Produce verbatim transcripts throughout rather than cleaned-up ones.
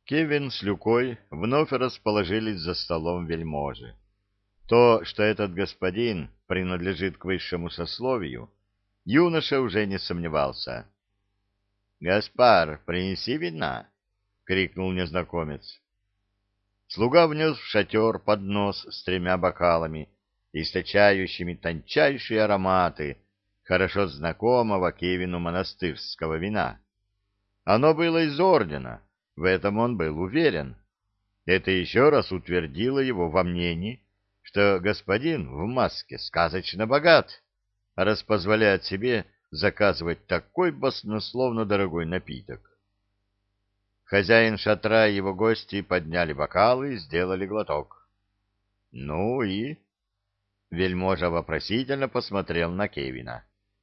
Кевин с Люкой вновь расположились за столом вельможи. То, что этот господин принадлежит к высшему сословию, юноша уже не сомневался. — Гаспар, принеси вина! — крикнул незнакомец. Слуга внес в шатер поднос с тремя бокалами, источающими тончайшие ароматы хорошо знакомого Кевину монастырского вина. Оно было из ордена, в этом он был уверен. Это еще раз утвердило его во мнении, что господин в маске сказочно богат, раз позволяет себе заказывать такой баснословно дорогой напиток. Хозяин шатра и его гости подняли бокалы и сделали глоток. — Ну и? — вельможа вопросительно посмотрел на Кевина.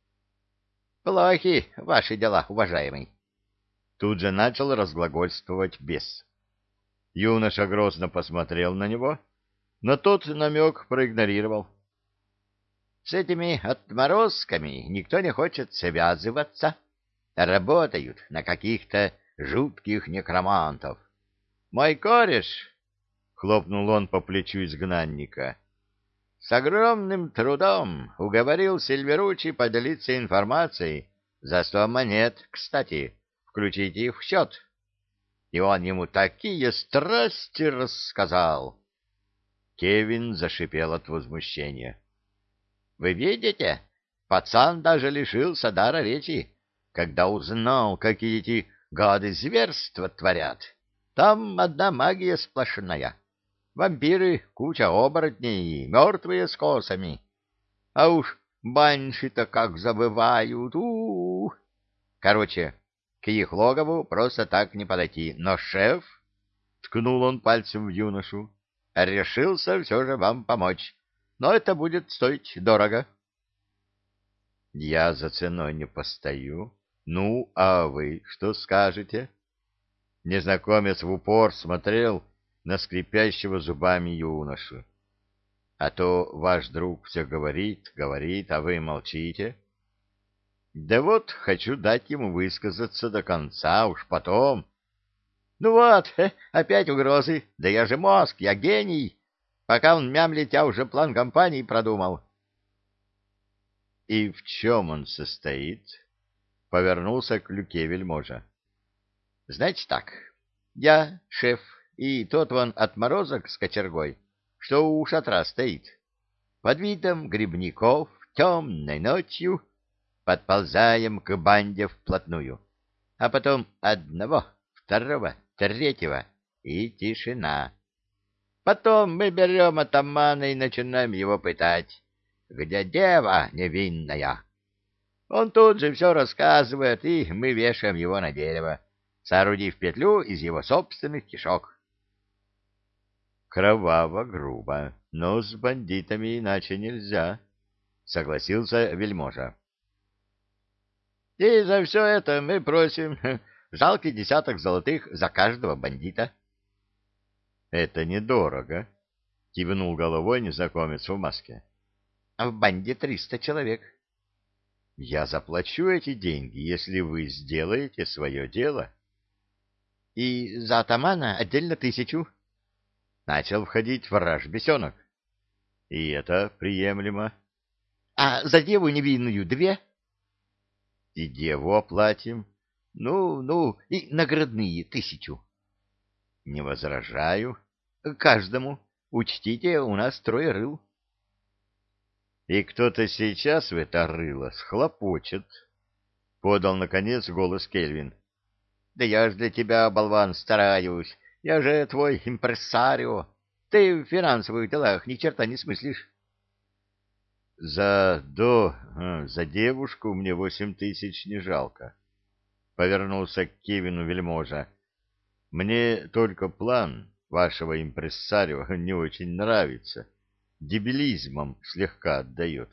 — Плохи ваши дела, уважаемый. Тут же начал разглагольствовать бес. Юноша грозно посмотрел на него, но тот намек проигнорировал. — С этими отморозками никто не хочет связываться. Работают на каких-то жутких некромантов. Мой кореш, — хлопнул он по плечу изгнанника, — с огромным трудом уговорил Сильверучи поделиться информацией за сто монет, кстати, включите их в счет. И он ему такие страсти рассказал. Кевин зашипел от возмущения. — Вы видите, пацан даже лишился дара речи, когда узнал, какие эти гады зверства творят. Там одна магия сплошная. Вампиры, куча оборотней, мертвые с косами. А уж банши-то как забывают. У-у-у. Короче, к их логову просто так не подойти. Но шеф, — ткнул он пальцем в юношу, — решился все же вам помочь. Но это будет стоить дорого. — Я за ценой не постою. Ну, а вы что скажете? Незнакомец в упор смотрел на скрипящего зубами юношу. А то ваш друг все говорит, говорит, а вы молчите. Да вот, хочу дать ему высказаться до конца, уж потом. Ну вот, опять угрозы. Да я же мозг, я гений. Пока он мямлит, я уже план кампании продумал. И в чем он состоит? Повернулся к Люке вельможа. — Знаете так, я шеф, и тот вон отморозок с кочергой, что у шатра стоит. Под видом грибников темной ночью подползаем к банде вплотную, а потом одного, второго, третьего и тишина. Потом мы берем атамана и начинаем его пытать. Где дева невинная? Он тут же все рассказывает, и мы вешаем его на дерево, соорудив петлю из его собственных кишок. Кроваво, грубо, но с бандитами иначе нельзя, — согласился вельможа. И за все это мы просим жалкий десяток золотых за каждого бандита. — Это недорого, — кивнул головой незнакомец в маске. — А в банде триста человек. — Я заплачу эти деньги, если вы сделаете свое дело. — И за атамана отдельно тысячу. Начал входить враж бесенок. — И это приемлемо. — А за деву невинную две? — И деву оплатим. Ну, ну, и наградные тысячу. — Не возражаю. Каждому. Учтите, у нас трое рыл. И кто-то сейчас в это рыло схлопочет, — подал, наконец, голос Кельвин. — Да я ж для тебя, болван, стараюсь. Я же твой импрессарио. Ты в финансовых делах ни черта не смыслишь. — За до... за девушку мне восемь тысяч не жалко, — повернулся к Кевину вельможа. — Мне только план вашего импрессарио не очень нравится. Дебилизмом слегка отдает.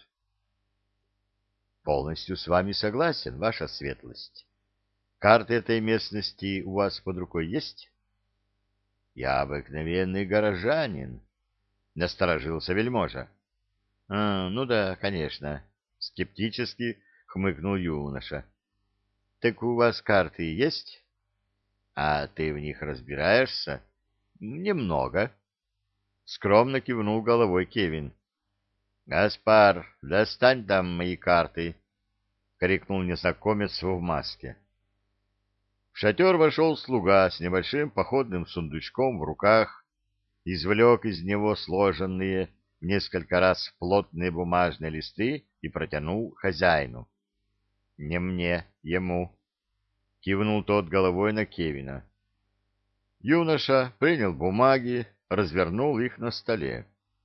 — Полностью с вами согласен, ваша светлость. Карты этой местности у вас под рукой есть? — Я обыкновенный горожанин, — насторожился вельможа. — А, ну да, конечно, — скептически хмыкнул юноша. — Так у вас карты есть? А ты в них разбираешься? Немного. Скромно кивнул головой Кевин. Гаспар, достань там мои карты, крикнул незнакомец в маске. В шатер вошел слуга с небольшим походным сундучком в руках, извлек из него сложенные в несколько раз плотные бумажные листы и протянул хозяину. «Не мне, ему», — кивнул тот головой на Кевина. Юноша принял бумаги, развернул их на столе.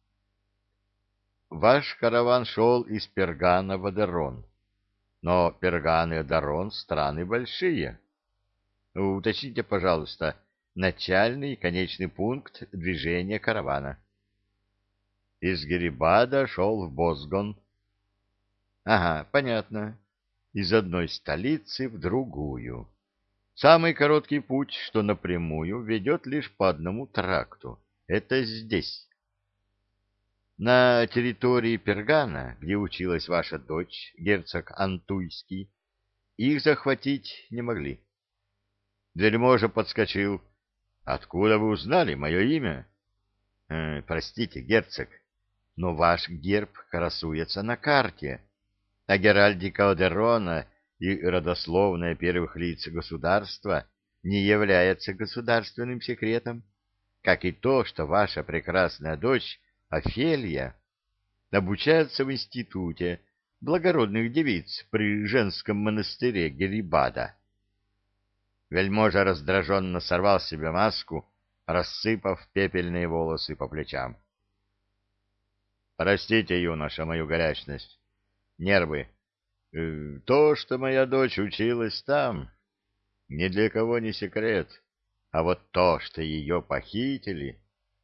«Ваш караван шел из Пергана в Адерон, но Перган и Адерон — страны большие. Уточните, пожалуйста, начальный и конечный пункт движения каравана». Из Герибада шел в Бозгон. Ага, понятно. Из одной столицы в другую. Самый короткий путь, что напрямую, ведет лишь по одному тракту. Это здесь. На территории Пергана, где училась ваша дочь, герцог Антуйский, их захватить не могли. Вельможа подскочил. Откуда вы узнали мое имя? Э, простите, герцог, но ваш герб красуется на карте, а геральдика Одерона и родословная первых лиц государства не является государственным секретом, как и то, что ваша прекрасная дочь Офелия обучается в институте благородных девиц при женском монастыре Герибада. Вельможа раздраженно сорвал с себя маску, рассыпав пепельные волосы по плечам. Простите, юноша, мою горячность. Нервы. Э, то, что моя дочь училась там, ни для кого не секрет. А вот то, что ее похитили...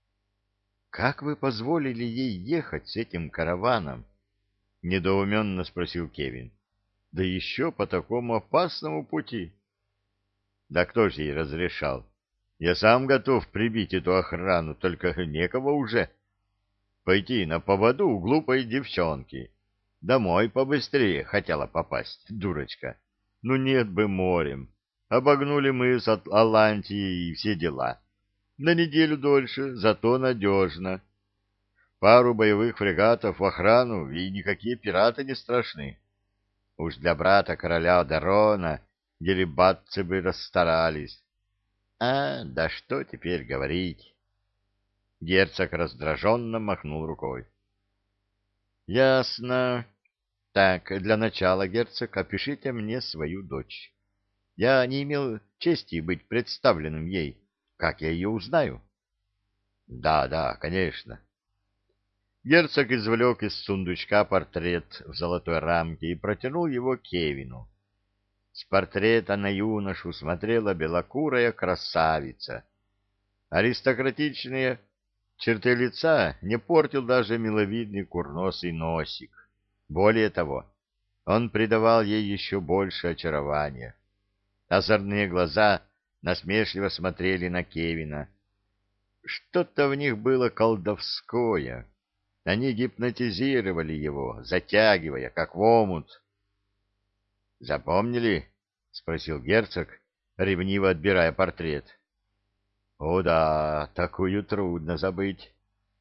Как вы позволили ей ехать с этим караваном? Недоуменно спросил Кевин. Да еще по такому опасному пути. Да кто же ей разрешал? Я сам готов прибить эту охрану, только некого уже. Пойти на поводу у глупой девчонки. Домой побыстрее хотела попасть, дурочка. Ну нет бы морем. Обогнули мыс от Алантии и все дела. На неделю дольше, зато надежно. Пару боевых фрегатов в охрану, и никакие пираты не страшны. Уж для брата короля Дарона герибатцы бы расстарались. А, да что теперь говорить? Герцог раздраженно махнул рукой. — Ясно. Так, для начала, герцог, опишите мне свою дочь. Я не имел чести быть представленным ей. Как я ее узнаю? — Да, да, конечно. Герцог извлек из сундучка портрет в золотой рамке и протянул его Кевину. С портрета на юношу смотрела белокурая красавица. Аристократичные черты лица не портил даже миловидный курносый носик. Более того, он придавал ей еще больше очарования. Озорные глаза насмешливо смотрели на Кевина. Что-то в них было колдовское. Они гипнотизировали его, затягивая, как в омут. «Запомнили?» — спросил герцог, ревниво отбирая портрет. «О да, такую трудно забыть».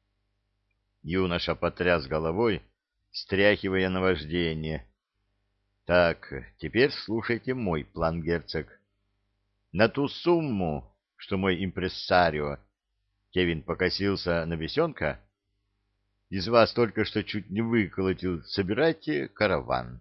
Юноша потряс головой, стряхивая наваждение. «Так, теперь слушайте мой план, герцог. На ту сумму, что мой импрессарио...» Кевин покосился на бесенка. «Из вас только что чуть не выколотил. Собирайте караван.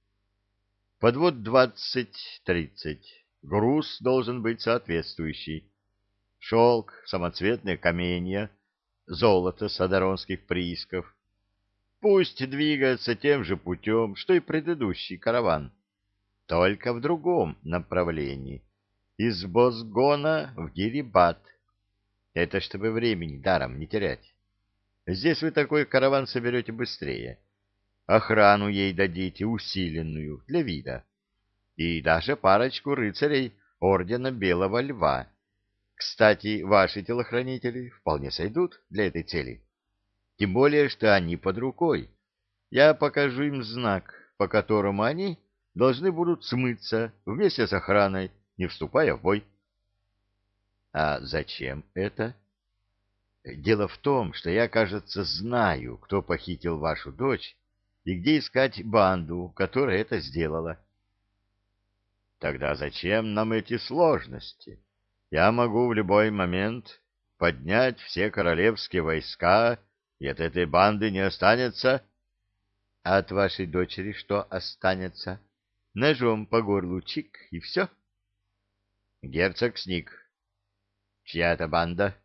Подвод двадцать-тридцать. Груз должен быть соответствующий. Шелк, самоцветные каменья, золото с адаронских приисков. Пусть двигается тем же путем, что и предыдущий караван, только в другом направлении. Из Бозгона в Гирибат. Это чтобы времени даром не терять. Здесь вы такой караван соберете быстрее. Охрану ей дадите усиленную, для вида. И даже парочку рыцарей ордена Белого Льва. Кстати, ваши телохранители вполне сойдут для этой цели. Тем более, что они под рукой. Я покажу им знак, по которому они должны будут смыться вместе с охраной, не вступая в бой. А зачем это? Дело в том, что я, кажется, знаю, кто похитил вашу дочь и где искать банду, которая это сделала. Тогда зачем нам эти сложности? Я могу в любой момент поднять все королевские войска, и от этой банды не останется. А от вашей дочери что останется? Ножом по горлу чик, и все. Герцог сник. Чья это банда?